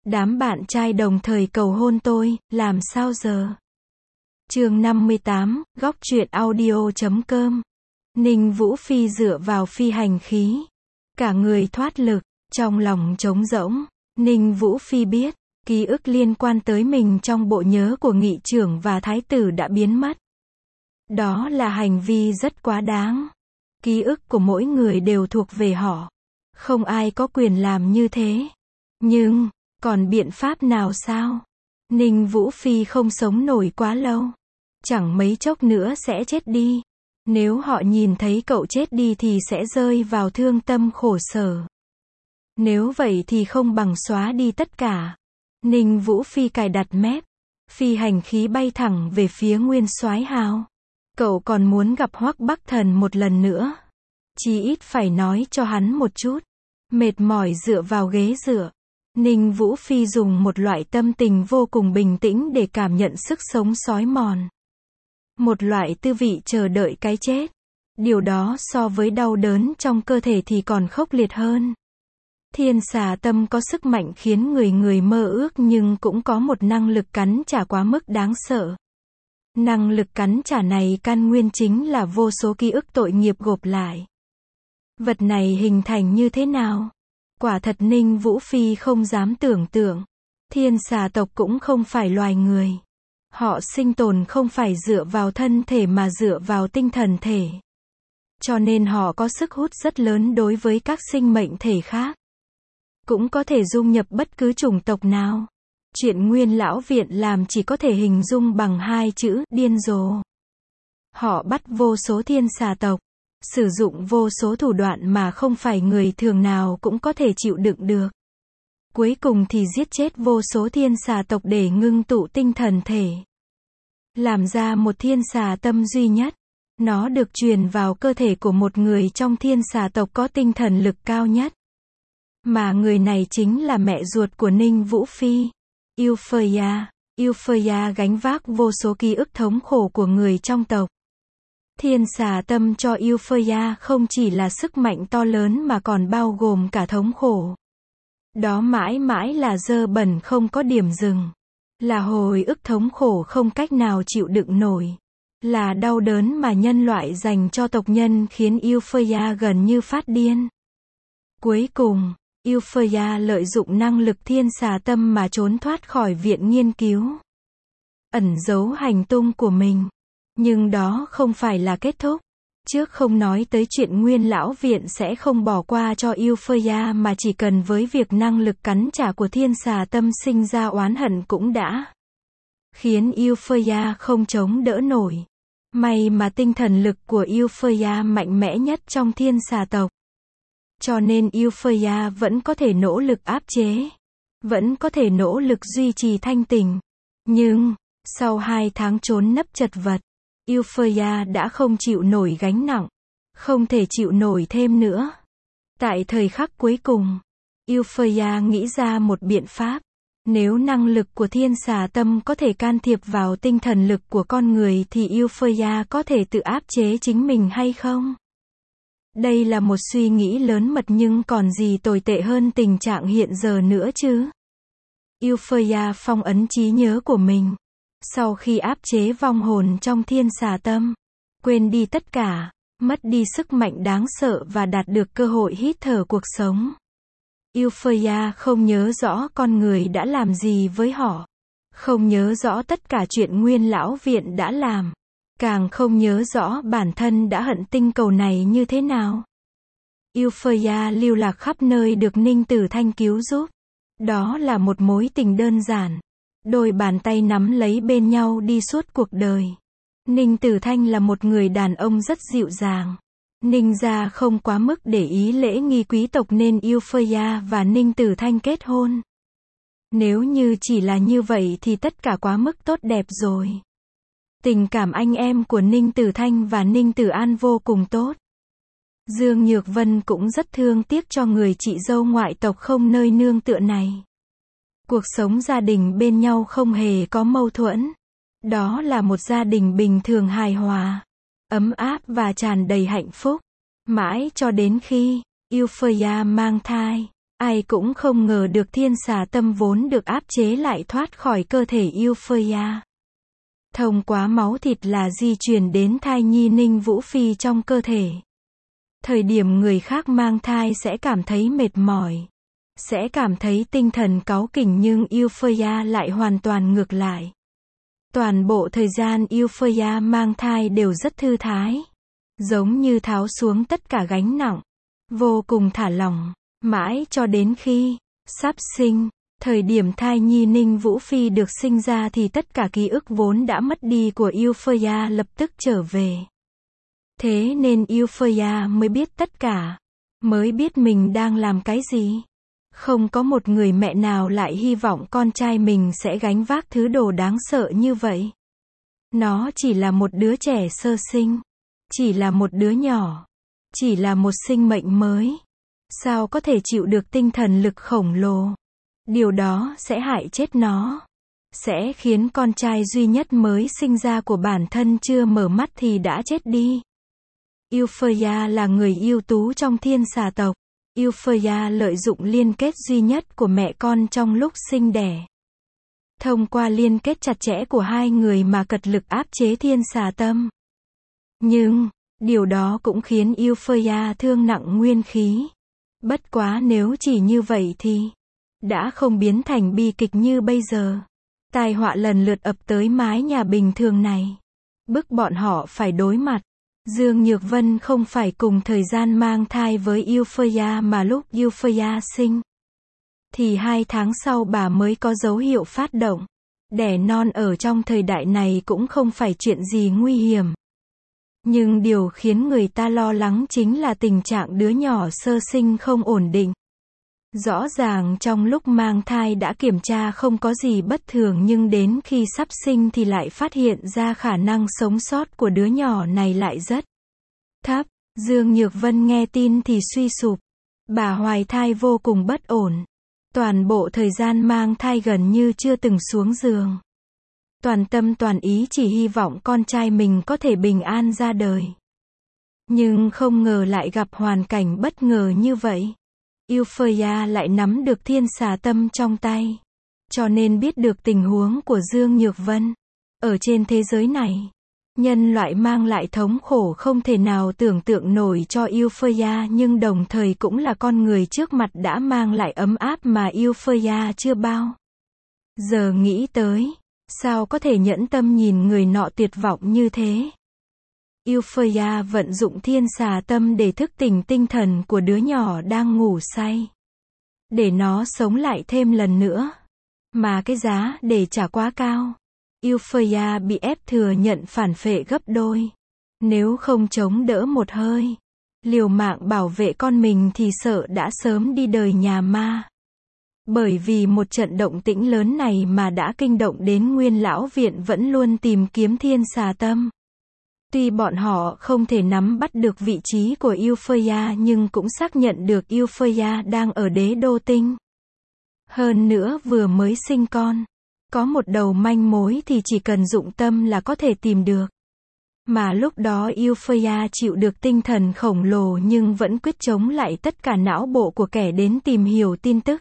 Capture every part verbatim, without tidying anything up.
Đám bạn trai đồng thời cầu hôn tôi, làm sao giờ? Chương năm mươi tám, góc truyện audio chấm com. Ninh Vũ Phi dựa vào phi hành khí. Cả người thoát lực, trong lòng trống rỗng. Ninh Vũ Phi biết, ký ức liên quan tới mình trong bộ nhớ của nghị trưởng và thái tử đã biến mất. Đó là hành vi rất quá đáng. Ký ức của mỗi người đều thuộc về họ. Không ai có quyền làm như thế. Nhưng, còn biện pháp nào sao? Ninh Vũ Phi không sống nổi quá lâu. Chẳng mấy chốc nữa sẽ chết đi. Nếu họ nhìn thấy cậu chết đi thì sẽ rơi vào thương tâm khổ sở. Nếu vậy thì không bằng xóa đi tất cả. Ninh Vũ Phi cài đặt mép. Phi hành khí bay thẳng về phía Nguyên Soái Hào. Cậu còn muốn gặp Hoắc Bắc Thần một lần nữa. Chí ít phải nói cho hắn một chút. Mệt mỏi dựa vào ghế dựa. Ninh Vũ Phi dùng một loại tâm tình vô cùng bình tĩnh để cảm nhận sức sống xói mòn. Một loại tư vị chờ đợi cái chết. Điều đó so với đau đớn trong cơ thể thì còn khốc liệt hơn. Thiên xà tâm có sức mạnh khiến người người mơ ước nhưng cũng có một năng lực cắn trả quá mức đáng sợ. Năng lực cắn trả này căn nguyên chính là vô số ký ức tội nghiệp gộp lại. Vật này hình thành như thế nào? Quả thật Ninh Vũ Phi không dám tưởng tượng. Thiên xà tộc cũng không phải loài người. Họ sinh tồn không phải dựa vào thân thể mà dựa vào tinh thần thể. Cho nên họ có sức hút rất lớn đối với các sinh mệnh thể khác. Cũng có thể dung nhập bất cứ chủng tộc nào. Chuyện Nguyên Lão Viện làm chỉ có thể hình dung bằng hai chữ, điên rồ. Họ bắt vô số thiên xà tộc. Sử dụng vô số thủ đoạn mà không phải người thường nào cũng có thể chịu đựng được. Cuối cùng thì giết chết vô số thiên xà tộc để ngưng tụ tinh thần thể. Làm ra một thiên xà tâm duy nhất. Nó được truyền vào cơ thể của một người trong thiên xà tộc có tinh thần lực cao nhất. Mà người này chính là mẹ ruột của Ninh Vũ Phi. Euphraia. Euphraia gánh vác vô số ký ức thống khổ của người trong tộc. Thiên xà tâm cho Euphraia không chỉ là sức mạnh to lớn mà còn bao gồm cả thống khổ. Đó mãi mãi là dơ bẩn không có điểm dừng. Là hồi ức thống khổ không cách nào chịu đựng nổi. Là đau đớn mà nhân loại dành cho tộc nhân khiến Euphraia gần như phát điên. Cuối cùng, Euphraia lợi dụng năng lực thiên xà tâm mà trốn thoát khỏi viện nghiên cứu. Ẩn giấu hành tung của mình. Nhưng đó không phải là kết thúc. Trước không nói tới chuyện Nguyên Lão Viện sẽ không bỏ qua cho Euphraia mà chỉ cần với việc năng lực cắn trả của thiên xà tâm sinh ra oán hận cũng đã khiến Euphraia không chống đỡ nổi. May mà tinh thần lực của Euphraia mạnh mẽ nhất trong thiên xà tộc. Cho nên Euphraia vẫn có thể nỗ lực áp chế. Vẫn có thể nỗ lực duy trì thanh tình. Nhưng, sau hai tháng trốn nấp chật vật, Euphraia đã không chịu nổi gánh nặng. Không thể chịu nổi thêm nữa. Tại thời khắc cuối cùng, Euphraia nghĩ ra một biện pháp. Nếu năng lực của thiên xà tâm có thể can thiệp vào tinh thần lực của con người thì Euphraia có thể tự áp chế chính mình hay không? Đây là một suy nghĩ lớn mật nhưng còn gì tồi tệ hơn tình trạng hiện giờ nữa chứ? Euphraia phong ấn trí nhớ của mình. Sau khi áp chế vong hồn trong thiên xà tâm, quên đi tất cả, mất đi sức mạnh đáng sợ và đạt được cơ hội hít thở cuộc sống. Euphraia không nhớ rõ con người đã làm gì với họ. Không nhớ rõ tất cả chuyện Nguyên Lão Viện đã làm. Càng không nhớ rõ bản thân đã hận tinh cầu này như thế nào. Euphraia lưu lạc khắp nơi được Ninh Tử Thanh cứu giúp. Đó là một mối tình đơn giản. Đôi bàn tay nắm lấy bên nhau đi suốt cuộc đời. Ninh Tử Thanh là một người đàn ông rất dịu dàng. Ninh gia không quá mức để ý lễ nghi quý tộc nên Euphraia và Ninh Tử Thanh kết hôn. Nếu như chỉ là như vậy thì tất cả quá mức tốt đẹp rồi. Tình cảm anh em của Ninh Tử Thanh và Ninh Tử An vô cùng tốt. Dương Nhược Vân cũng rất thương tiếc cho người chị dâu ngoại tộc không nơi nương tựa này. Cuộc sống gia đình bên nhau không hề có mâu thuẫn. Đó là một gia đình bình thường hài hòa, ấm áp và tràn đầy hạnh phúc. Mãi cho đến khi Euphraia mang thai. Ai cũng không ngờ được thiên xà tâm vốn được áp chế lại thoát khỏi cơ thể Euphraia. Thông qua máu thịt là di truyền đến thai nhi Ninh Vũ Phi trong cơ thể. Thời điểm người khác mang thai sẽ cảm thấy mệt mỏi, sẽ cảm thấy tinh thần cáu kỉnh, nhưng Euphraia lại hoàn toàn ngược lại. Toàn bộ thời gian Euphraia mang thai đều rất thư thái, giống như tháo xuống tất cả gánh nặng, vô cùng thả lỏng, mãi cho đến khi sắp sinh. Thời điểm thai nhi Ninh Vũ Phi được sinh ra thì tất cả ký ức vốn đã mất đi của Euphraia lập tức trở về. Thế nên Euphraia mới biết tất cả, mới biết mình đang làm cái gì. Không có một người mẹ nào lại hy vọng con trai mình sẽ gánh vác thứ đồ đáng sợ như vậy. Nó chỉ là một đứa trẻ sơ sinh, chỉ là một đứa nhỏ, chỉ là một sinh mệnh mới. Sao có thể chịu được tinh thần lực khổng lồ? Điều đó sẽ hại chết nó, sẽ khiến con trai duy nhất mới sinh ra của bản thân chưa mở mắt thì đã chết đi. Euphraia là người ưu tú trong thiên xà tộc. Euphraia lợi dụng liên kết duy nhất của mẹ con trong lúc sinh đẻ. Thông qua liên kết chặt chẽ của hai người mà cật lực áp chế thiên xà tâm. Nhưng, điều đó cũng khiến Euphraia thương nặng nguyên khí. Bất quá nếu chỉ như vậy thì đã không biến thành bi kịch như bây giờ. Tai họa lần lượt ập tới mái nhà bình thường này, bức bọn họ phải đối mặt. Dương Nhược Vân không phải cùng thời gian mang thai với Euphraia mà lúc Euphraia sinh, thì hai tháng sau bà mới có dấu hiệu phát động. Đẻ non ở trong thời đại này cũng không phải chuyện gì nguy hiểm. Nhưng điều khiến người ta lo lắng chính là tình trạng đứa nhỏ sơ sinh không ổn định. Rõ ràng trong lúc mang thai đã kiểm tra không có gì bất thường, nhưng đến khi sắp sinh thì lại phát hiện ra khả năng sống sót của đứa nhỏ này lại rất thấp. Dương Nhược Vân nghe tin thì suy sụp. Bà hoài thai vô cùng bất ổn. Toàn bộ thời gian mang thai gần như chưa từng xuống giường. Toàn tâm toàn ý chỉ hy vọng con trai mình có thể bình an ra đời. Nhưng không ngờ lại gặp hoàn cảnh bất ngờ như vậy. Euphraia lại nắm được thiên xà tâm trong tay, cho nên biết được tình huống của Dương Nhược Vân. Ở trên thế giới này, nhân loại mang lại thống khổ không thể nào tưởng tượng nổi cho Euphraia, nhưng đồng thời cũng là con người trước mặt đã mang lại ấm áp mà Euphraia chưa bao giờ nghĩ tới. Sao có thể nhẫn tâm nhìn người nọ tuyệt vọng như thế? Euphraia vận dụng thiên xà tâm để thức tỉnh tinh thần của đứa nhỏ đang ngủ say, để nó sống lại thêm lần nữa. Mà cái giá để trả quá cao. Euphraia bị ép thừa nhận phản phệ gấp đôi. Nếu không chống đỡ một hơi, liều mạng bảo vệ con mình thì sợ đã sớm đi đời nhà ma. Bởi vì một trận động tĩnh lớn này mà đã kinh động đến Nguyên Lão Viện vẫn luôn tìm kiếm thiên xà tâm. Tuy bọn họ không thể nắm bắt được vị trí của Euphraia nhưng cũng xác nhận được Euphraia đang ở đế đô tinh. Hơn nữa vừa mới sinh con. Có một đầu manh mối thì chỉ cần dụng tâm là có thể tìm được. Mà lúc đó Euphraia chịu được tinh thần khổng lồ nhưng vẫn quyết chống lại tất cả não bộ của kẻ đến tìm hiểu tin tức.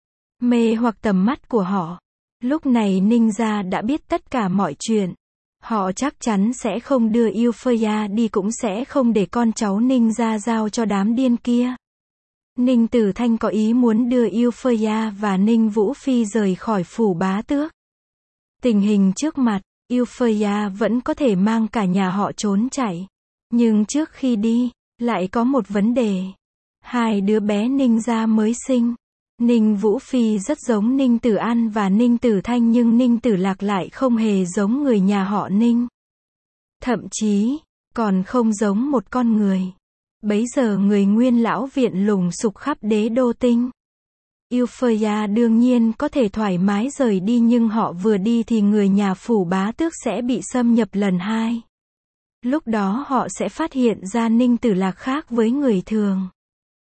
Mê hoặc tầm mắt của họ. Lúc này Ninh gia đã biết tất cả mọi chuyện. Họ chắc chắn sẽ không đưa Euphraia đi, cũng sẽ không để con cháu Ninh gia giao cho đám điên kia. Ninh Tử Thanh có ý muốn đưa Euphraia và Ninh Vũ Phi rời khỏi phủ bá tước. Tình hình trước mặt, Euphraia vẫn có thể mang cả nhà họ trốn chạy. Nhưng trước khi đi, lại có một vấn đề. Hai đứa bé Ninh gia mới sinh. Ninh Vũ Phi rất giống Ninh Tử An và Ninh Tử Thanh, nhưng Ninh Tử Lạc lại không hề giống người nhà họ Ninh. Thậm chí, còn không giống một con người. Bấy giờ người Nguyên Lão Viện lùng sục khắp đế đô tinh. Euphraia đương nhiên có thể thoải mái rời đi, nhưng họ vừa đi thì người nhà phủ bá tước sẽ bị xâm nhập lần hai. Lúc đó họ sẽ phát hiện ra Ninh Tử Lạc khác với người thường.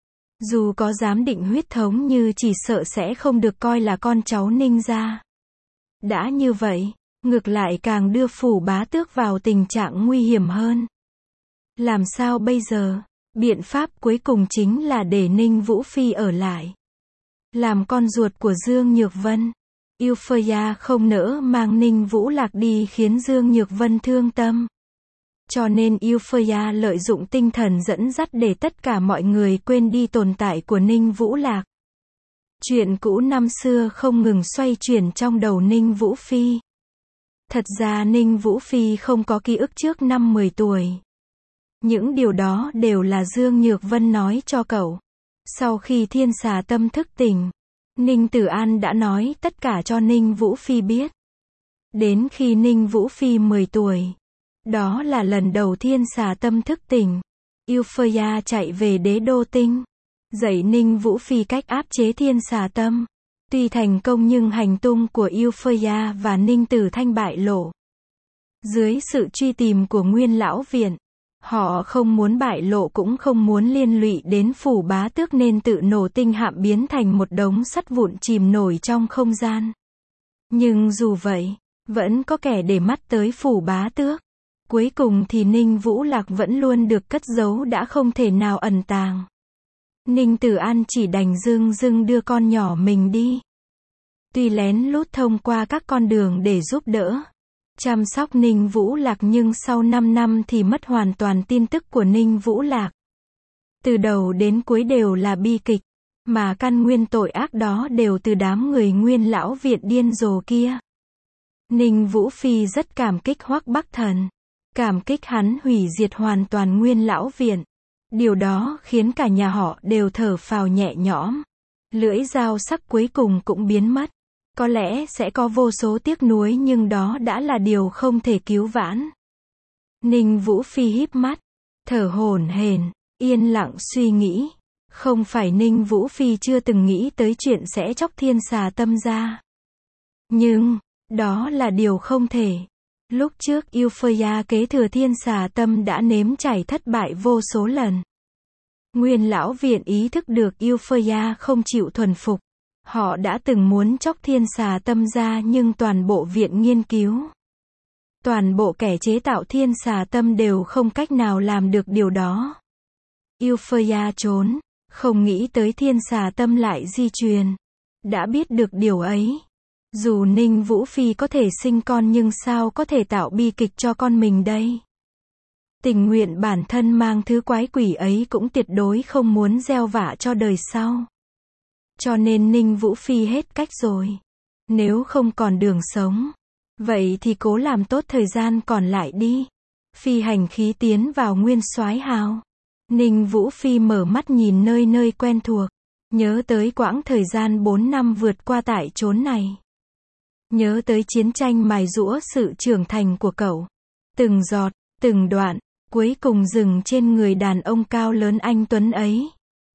Dù có giám định huyết thống như chỉ sợ sẽ không được coi là con cháu Ninh gia. Đã như vậy, ngược lại càng đưa phủ bá tước vào tình trạng nguy hiểm hơn. Làm sao bây giờ? Biện pháp cuối cùng chính là để Ninh Vũ Phi ở lại. làm con ruột của Dương Nhược Vân. Euphrasia không nỡ mang Ninh Vũ Lạc đi khiến Dương Nhược Vân thương tâm. Cho nên Euphrasia lợi dụng tinh thần dẫn dắt để tất cả mọi người quên đi tồn tại của Ninh Vũ Lạc. Chuyện cũ năm xưa không ngừng xoay chuyển trong đầu Ninh Vũ Phi. Thật ra Ninh Vũ Phi không có ký ức trước năm mười tuổi. Những điều đó đều là Dương Nhược Vân nói cho cậu. Sau khi thiên xà tâm thức tỉnh, Ninh Tử An đã nói tất cả cho Ninh Vũ Phi biết. Đến khi Ninh Vũ Phi mười tuổi, đó là lần đầu thiên xà tâm thức tỉnh, Euphrasia chạy về đế đô tinh, dạy Ninh Vũ Phi cách áp chế thiên xà tâm. Tuy thành công nhưng hành tung của Euphrasia và Ninh Tử Thanh bại lộ. Dưới sự truy tìm của Nguyên Lão Viện, họ không muốn bại lộ cũng không muốn liên lụy đến Phủ Bá Tước nên tự nổ tinh hạm biến thành một đống sắt vụn chìm nổi trong không gian. Nhưng dù vậy, vẫn có kẻ để mắt tới Phủ Bá Tước. Cuối cùng thì Ninh Vũ Lạc vẫn luôn được cất giấu đã không thể nào ẩn tàng. Ninh Tử An chỉ đành dưng dưng đưa con nhỏ mình đi. Tuy lén lút thông qua các con đường để giúp đỡ, chăm sóc Ninh Vũ Lạc nhưng sau năm năm thì mất hoàn toàn tin tức của Ninh Vũ Lạc. Từ đầu đến cuối đều là bi kịch, mà căn nguyên tội ác đó đều từ đám người Nguyên Lão Viện điên rồ kia. Ninh Vũ Phi rất cảm kích Hoắc Bắc Thần. Cảm kích hắn hủy diệt hoàn toàn Nguyên Lão Viện. Điều đó khiến cả nhà họ đều thở phào nhẹ nhõm. Lưỡi dao sắc cuối cùng cũng biến mất. Có lẽ sẽ có vô số tiếc nuối nhưng đó đã là điều không thể cứu vãn. Ninh Vũ Phi híp mắt, thở hổn hển, yên lặng suy nghĩ. Không phải Ninh Vũ Phi chưa từng nghĩ tới chuyện sẽ chóc thiên xà tâm ra. Nhưng, đó là điều không thể. Lúc trước Euphrasia kế thừa thiên xà tâm đã nếm trải thất bại vô số lần. Nguyên Lão Viện ý thức được Euphrasia không chịu thuần phục. Họ đã từng muốn chóc thiên xà tâm ra nhưng toàn bộ viện nghiên cứu, toàn bộ kẻ chế tạo thiên xà tâm đều không cách nào làm được điều đó. Euphrasia trốn, không nghĩ tới thiên xà tâm lại di truyền. Đã biết được điều ấy. Dù Ninh Vũ Phi có thể sinh con nhưng sao có thể tạo bi kịch cho con mình đây? Tình nguyện bản thân mang thứ quái quỷ ấy cũng tuyệt đối không muốn gieo vạ cho đời sau. Cho nên Ninh Vũ Phi hết cách rồi. Nếu không còn đường sống, vậy thì cố làm tốt thời gian còn lại đi. Phi hành khí tiến vào Nguyên Soái Hào. Ninh Vũ Phi mở mắt nhìn nơi nơi quen thuộc. Nhớ tới quãng thời gian bốn năm vượt qua tại chốn này. Nhớ tới chiến tranh mài giũa sự trưởng thành của cậu. Từng giọt, từng đoạn, cuối cùng dừng trên người đàn ông cao lớn anh tuấn ấy.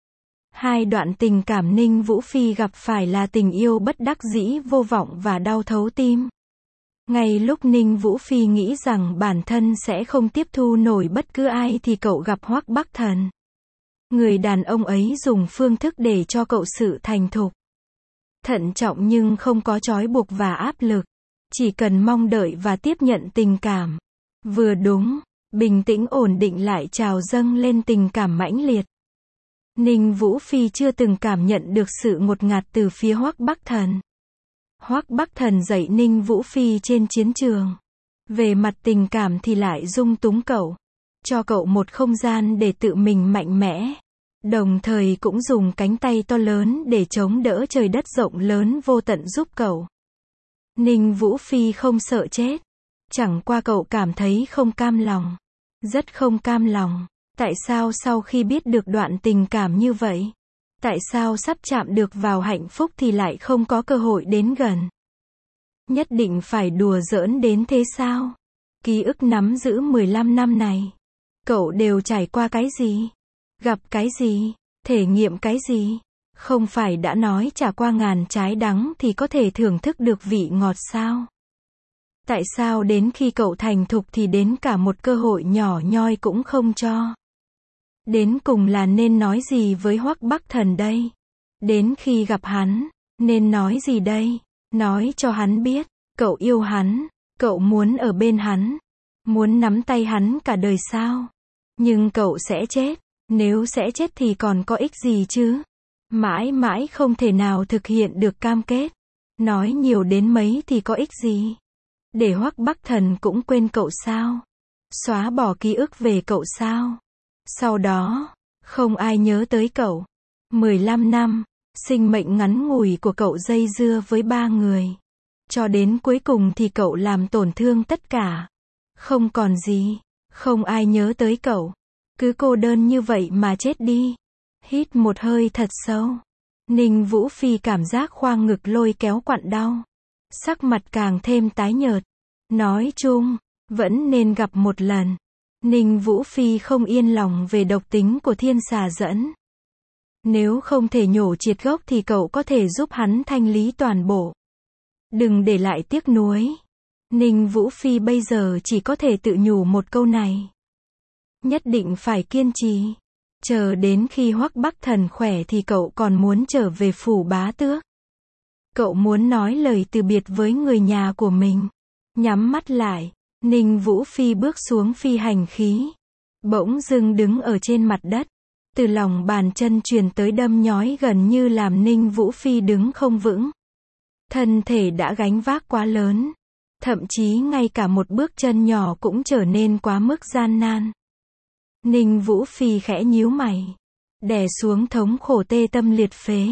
Hai đoạn tình cảm Ninh Vũ Phi gặp phải là tình yêu bất đắc dĩ vô vọng và đau thấu tim. Ngay lúc Ninh Vũ Phi nghĩ rằng bản thân sẽ không tiếp thu nổi bất cứ ai thì cậu gặp Hoắc Bắc Thần. Người đàn ông ấy dùng phương thức để cho cậu sự thành thục. Thận trọng nhưng không có trói buộc và áp lực. Chỉ cần mong đợi và tiếp nhận tình cảm. Vừa đúng, bình tĩnh ổn định lại trào dâng lên tình cảm mãnh liệt. Ninh Vũ Phi chưa từng cảm nhận được sự ngột ngạt từ phía Hoắc Bắc Thần. Hoắc Bắc Thần dạy Ninh Vũ Phi trên chiến trường. Về mặt tình cảm thì lại dung túng cậu. Cho cậu một không gian để tự mình mạnh mẽ. Đồng thời cũng dùng cánh tay to lớn để chống đỡ trời đất rộng lớn vô tận giúp cậu. Ninh Vũ Phi không sợ chết. Chẳng qua cậu cảm thấy không cam lòng. Rất không cam lòng. Tại sao sau khi biết được đoạn tình cảm như vậy? Tại sao sắp chạm được vào hạnh phúc thì lại không có cơ hội đến gần? Nhất định phải đùa giỡn đến thế sao? Ký ức nắm giữ mười lăm năm này. Cậu đều trải qua cái gì? Gặp cái gì? Thể nghiệm cái gì? Không phải đã nói trải qua ngàn trái đắng thì có thể thưởng thức được vị ngọt sao? Tại sao đến khi cậu thành thục thì đến cả một cơ hội nhỏ nhoi cũng không cho? Đến cùng là nên nói gì với Hoắc Bắc Thần đây? Đến khi gặp hắn, nên nói gì đây? Nói cho hắn biết, cậu yêu hắn, cậu muốn ở bên hắn, muốn nắm tay hắn cả đời sao? Nhưng cậu sẽ chết, nếu sẽ chết thì còn có ích gì chứ? Mãi mãi không thể nào thực hiện được cam kết. Nói nhiều đến mấy thì có ích gì? Để Hoắc Bắc Thần cũng quên cậu sao? Xóa bỏ ký ức về cậu sao? Sau đó, không ai nhớ tới cậu. mười lăm năm, sinh mệnh ngắn ngủi của cậu dây dưa với ba người. Cho đến cuối cùng thì cậu làm tổn thương tất cả. Không còn gì, không ai nhớ tới cậu. Cứ cô đơn như vậy mà chết đi. Hít một hơi thật sâu. Ninh Vũ Phi cảm giác khoang ngực lôi kéo quặn đau. Sắc mặt càng thêm tái nhợt. Nói chung, vẫn nên gặp một lần. Ninh Vũ Phi không yên lòng về độc tính của thiên xà dẫn. Nếu không thể nhổ triệt gốc thì cậu có thể giúp hắn thanh lý toàn bộ. Đừng để lại tiếc nuối. Ninh Vũ Phi bây giờ chỉ có thể tự nhủ một câu này. Nhất định phải kiên trì. Chờ đến khi Hoắc Bắc Thần khỏe thì cậu còn muốn trở về phủ bá tước. Cậu muốn nói lời từ biệt với người nhà của mình. Nhắm mắt lại, Ninh Vũ Phi bước xuống phi hành khí. Bỗng dưng đứng ở trên mặt đất. Từ lòng bàn chân truyền tới đâm nhói gần như làm Ninh Vũ Phi đứng không vững. Thân thể đã gánh vác quá lớn. Thậm chí ngay cả một bước chân nhỏ cũng trở nên quá mức gian nan. Ninh Vũ Phi khẽ nhíu mày. Đè xuống thống khổ tê tâm liệt phế.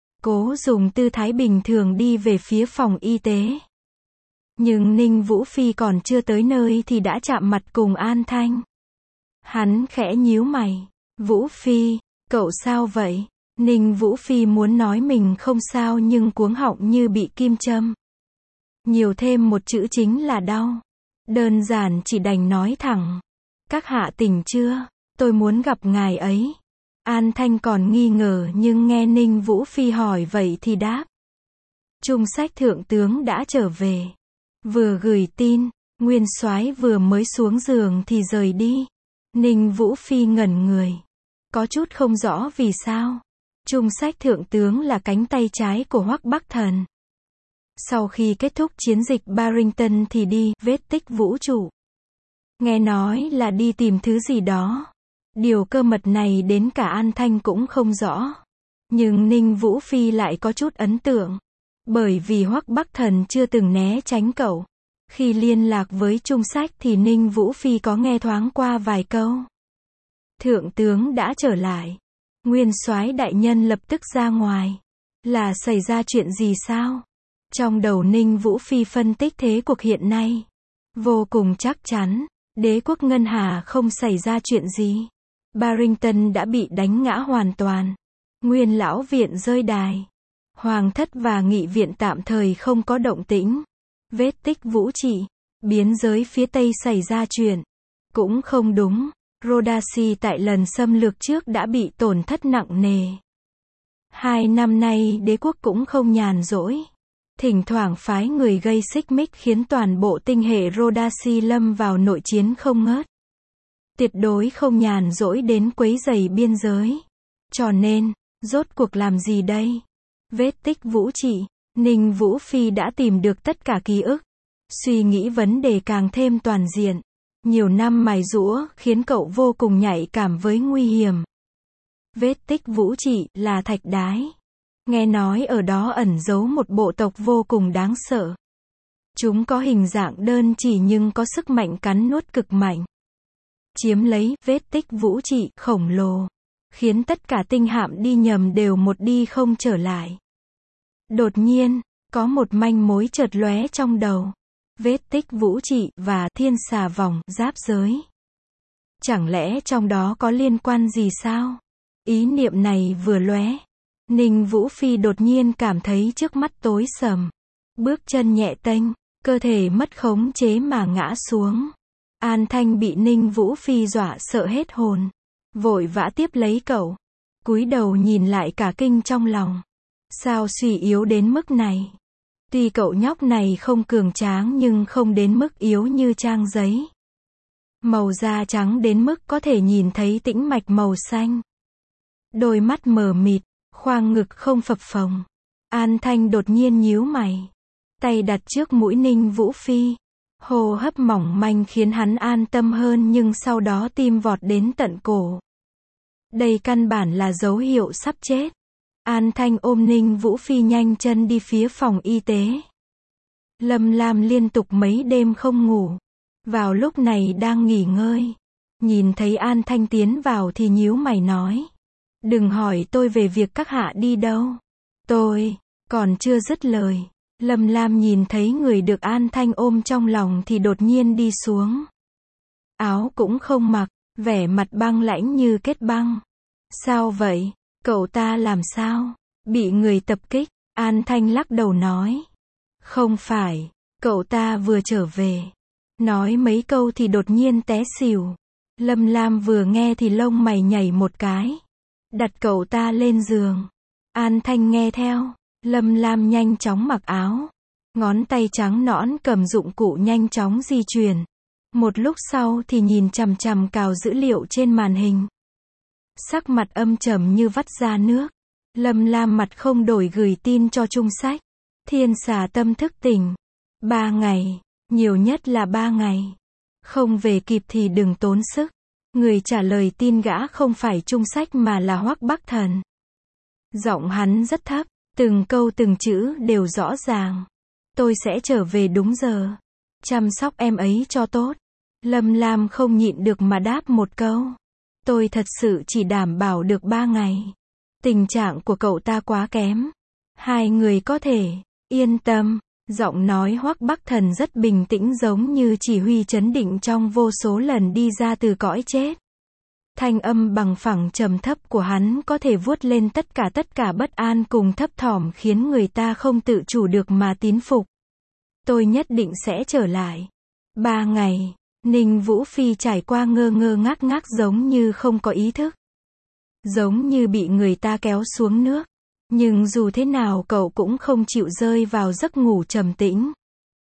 Cố dùng tư thái bình thường đi về phía phòng y tế. Nhưng Ninh Vũ Phi còn chưa tới nơi thì đã chạm mặt cùng An Thanh. Hắn khẽ nhíu mày. Vũ Phi, cậu sao vậy? Ninh Vũ Phi muốn nói mình không sao nhưng cuống họng như bị kim châm. Nhiều thêm một chữ chính là đau. Đơn giản chỉ đành nói thẳng. Các hạ tỉnh chưa? Tôi muốn gặp ngài ấy. An Thanh còn nghi ngờ nhưng nghe Ninh Vũ Phi hỏi vậy thì đáp. Trung sách thượng tướng đã trở về. Vừa gửi tin, Nguyên Soái vừa mới xuống giường thì rời đi. Ninh Vũ Phi ngẩn người. Có chút không rõ vì sao. Trung sách thượng tướng là cánh tay trái của Hoắc Bắc Thần. Sau khi kết thúc chiến dịch Barrington thì đi vết tích vũ trụ. Nghe nói là đi tìm thứ gì đó. Điều cơ mật này đến cả An Thanh cũng không rõ. Nhưng Ninh Vũ Phi lại có chút ấn tượng. Bởi vì Hoắc Bắc Thần chưa từng né tránh cậu. Khi liên lạc với Trung sách thì Ninh Vũ Phi có nghe thoáng qua vài câu. Thượng tướng đã trở lại. Nguyên Soái đại nhân lập tức ra ngoài. Là xảy ra chuyện gì sao? Trong đầu Ninh Vũ Phi phân tích thế cuộc hiện nay. Vô cùng chắc chắn. Đế quốc Ngân Hà không xảy ra chuyện gì. Barrington đã bị đánh ngã hoàn toàn. Nguyên lão viện rơi đài. Hoàng thất và nghị viện tạm thời không có động tĩnh. Vết tích vũ trị. Biến giới phía Tây xảy ra chuyện. Cũng không đúng. Rhodacy tại lần xâm lược trước đã bị tổn thất nặng nề. Hai năm nay đế quốc cũng không nhàn rỗi. Thỉnh thoảng phái người gây xích mích khiến toàn bộ tinh hệ Rhodacy lâm vào nội chiến không ngớt. Tuyệt đối không nhàn rỗi đến quấy rầy biên giới. Cho nên, rốt cuộc làm gì đây? Vết tích vũ trị. Ninh Vũ Phi đã tìm được tất cả ký ức. Suy nghĩ vấn đề càng thêm toàn diện. Nhiều năm mài giũa khiến cậu vô cùng nhạy cảm với nguy hiểm. Vết tích vũ trị là thạch đái. Nghe nói ở đó ẩn giấu một bộ tộc vô cùng đáng sợ. Chúng có hình dạng đơn chỉ nhưng có sức mạnh cắn nuốt cực mạnh. Chiếm lấy vết tích vũ trị khổng lồ. Khiến tất cả tinh hạm đi nhầm đều một đi không trở lại. Đột nhiên, có một manh mối chợt lóe trong đầu. Vết tích vũ trị và thiên xà vòng giáp giới. Chẳng lẽ trong đó có liên quan gì sao? Ý niệm này vừa lóe. Ninh Vũ Phi đột nhiên cảm thấy trước mắt tối sầm. Bước chân nhẹ tênh, cơ thể mất khống chế mà ngã xuống. An Thanh bị Ninh Vũ Phi dọa sợ hết hồn. Vội vã tiếp lấy cậu. Cúi đầu nhìn lại cả kinh trong lòng. Sao suy yếu đến mức này? Tuy cậu nhóc này không cường tráng nhưng không đến mức yếu như trang giấy. Màu da trắng đến mức có thể nhìn thấy tĩnh mạch màu xanh. Đôi mắt mờ mịt, khoang ngực không phập phồng. An Thanh đột nhiên nhíu mày. Tay đặt trước mũi Ninh Vũ Phi. Hô hấp mỏng manh khiến hắn an tâm hơn nhưng sau đó tim vọt đến tận cổ. Đây căn bản là dấu hiệu sắp chết. An Thanh ôm Ninh Vũ Phi nhanh chân đi phía phòng y tế. Lâm Lam liên tục mấy đêm không ngủ. Vào lúc này đang nghỉ ngơi. Nhìn thấy An Thanh tiến vào thì nhíu mày nói. Đừng hỏi tôi về việc các hạ đi đâu. Tôi, còn chưa dứt lời. Lâm Lam nhìn thấy người được An Thanh ôm trong lòng thì đột nhiên đi xuống. Áo cũng không mặc, vẻ mặt băng lãnh như kết băng. Sao vậy? Cậu ta làm sao? Bị người tập kích? An Thanh lắc đầu nói. Không phải, cậu ta vừa trở về. Nói mấy câu thì đột nhiên té xỉu. Lâm Lam vừa nghe thì lông mày nhảy một cái. Đặt cậu ta lên giường. An Thanh nghe theo. Lâm Lam nhanh chóng mặc áo. Ngón tay trắng nõn cầm dụng cụ nhanh chóng di chuyển. Một lúc sau thì nhìn chằm chằm cào dữ liệu trên màn hình. Sắc mặt âm trầm như vắt ra nước. Lâm Lam mặt không đổi gửi tin cho Trung Sách. Thiên xà tâm thức tỉnh. Ba ngày. Nhiều nhất là ba ngày. Không về kịp thì đừng tốn sức. Người trả lời tin gã không phải Trung Sách mà là Hoắc Bắc Thần. Giọng hắn rất thấp. Từng câu từng chữ đều rõ ràng. Tôi sẽ trở về đúng giờ. Chăm sóc em ấy cho tốt. Lâm Lam không nhịn được mà đáp một câu. Tôi thật sự chỉ đảm bảo được ba ngày. Tình trạng của cậu ta quá kém. Hai người có thể yên tâm. Giọng nói Hoắc Bắc Thần rất bình tĩnh giống như chỉ huy trấn định trong vô số lần đi ra từ cõi chết. Thanh âm bằng phẳng trầm thấp của hắn có thể vuốt lên tất cả tất cả bất an cùng thấp thỏm khiến người ta không tự chủ được mà tín phục. Tôi nhất định sẽ trở lại. Ba ngày. Ninh Vũ Phi trải qua ngơ ngơ ngác ngác giống như không có ý thức. Giống như bị người ta kéo xuống nước. Nhưng dù thế nào cậu cũng không chịu rơi vào giấc ngủ trầm tĩnh.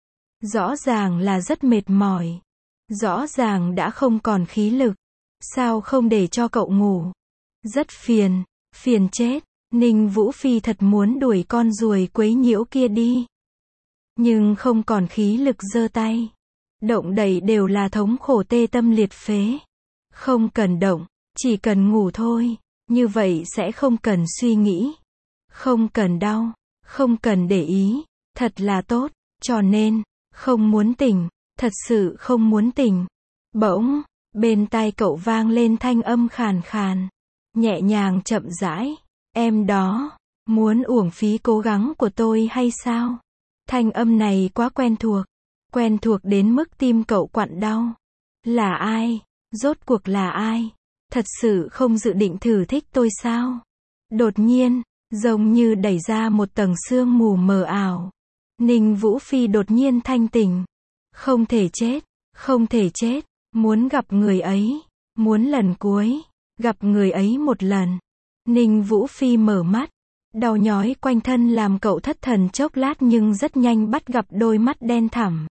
Rõ ràng là rất mệt mỏi. Rõ ràng đã không còn khí lực. Sao không để cho cậu ngủ? Rất phiền. Phiền chết. Ninh Vũ Phi thật muốn đuổi con ruồi quấy nhiễu kia đi. Nhưng không còn khí lực giơ tay. Động đậy đều là thống khổ tê tâm liệt phế. Không cần động. Chỉ cần ngủ thôi. Như vậy sẽ không cần suy nghĩ. Không cần đau. Không cần để ý. Thật là tốt. Cho nên, không muốn tỉnh. Thật sự không muốn tỉnh. Bỗng, bên tai cậu vang lên thanh âm khàn khàn. Nhẹ nhàng chậm rãi. Em đó, muốn uổng phí cố gắng của tôi hay sao? Thanh âm này quá quen thuộc. Quen thuộc đến mức tim cậu quặn đau. Là ai? Rốt cuộc là ai? Thật sự không dự định thử thích tôi sao? Đột nhiên, giống như đẩy ra một tầng sương mù mờ ảo. Ninh Vũ Phi đột nhiên thanh tỉnh. Không thể chết, không thể chết. Muốn gặp người ấy. Muốn lần cuối. Gặp người ấy một lần. Ninh Vũ Phi mở mắt. Đau nhói quanh thân làm cậu thất thần chốc lát nhưng rất nhanh bắt gặp đôi mắt đen thẳm.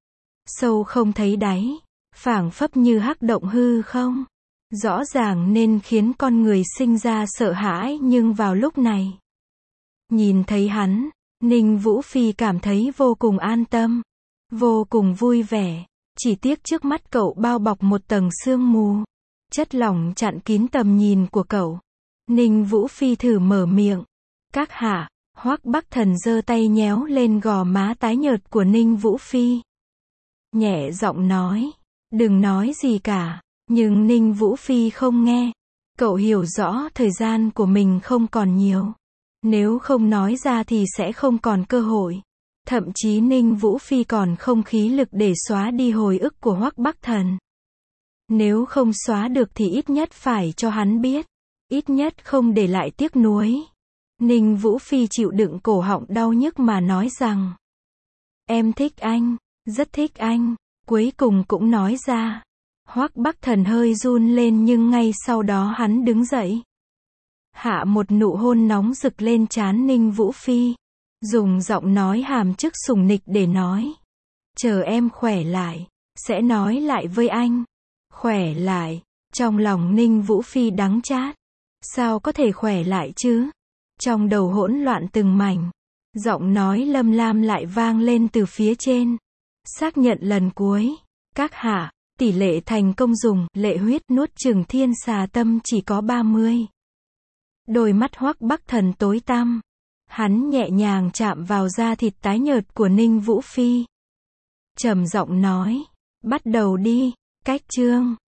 Sâu không thấy đáy. Phảng phất như hắc động hư không. Rõ ràng nên khiến con người sinh ra sợ hãi nhưng vào lúc này. Nhìn thấy hắn, Ninh Vũ Phi cảm thấy vô cùng an tâm. Vô cùng vui vẻ. Chỉ tiếc trước mắt cậu bao bọc một tầng sương mù. Chất lỏng chặn kín tầm nhìn của cậu. Ninh Vũ Phi thử mở miệng. Các hạ. Hoắc Bắc Thần giơ tay nhéo lên gò má tái nhợt của Ninh Vũ Phi. Nhẹ giọng nói. Đừng nói gì cả. Nhưng Ninh Vũ Phi không nghe. Cậu hiểu rõ thời gian của mình không còn nhiều. Nếu không nói ra thì sẽ không còn cơ hội. Thậm chí Ninh Vũ Phi còn không khí lực để xóa đi hồi ức của Hoắc Bắc Thần. Nếu không xóa được thì ít nhất phải cho hắn biết. Ít nhất không để lại tiếc nuối. Ninh Vũ Phi chịu đựng cổ họng đau nhức mà nói rằng. Em thích anh. Rất thích anh. Cuối cùng cũng nói ra. Hoắc Bắc Thần hơi run lên nhưng ngay sau đó hắn đứng dậy. Hạ một nụ hôn nóng rực lên trán Ninh Vũ Phi. Dùng giọng nói hàm chức sủng nịch để nói. Chờ em khỏe lại. Sẽ nói lại với anh. Khỏe lại. Trong lòng Ninh Vũ Phi đắng chát. Sao có thể khỏe lại chứ? Trong đầu hỗn loạn từng mảnh. Giọng nói Lâm Lam lại vang lên từ phía trên. Xác nhận lần cuối. Các hạ. Tỷ lệ thành công dùng lệ huyết nuốt chửng thiên xà tâm chỉ có ba mươi. Đôi mắt Hoắc Bắc Thần tối tăm. Hắn nhẹ nhàng chạm vào da thịt tái nhợt của Ninh Vũ Phi. Trầm giọng nói, bắt đầu đi, cách chương.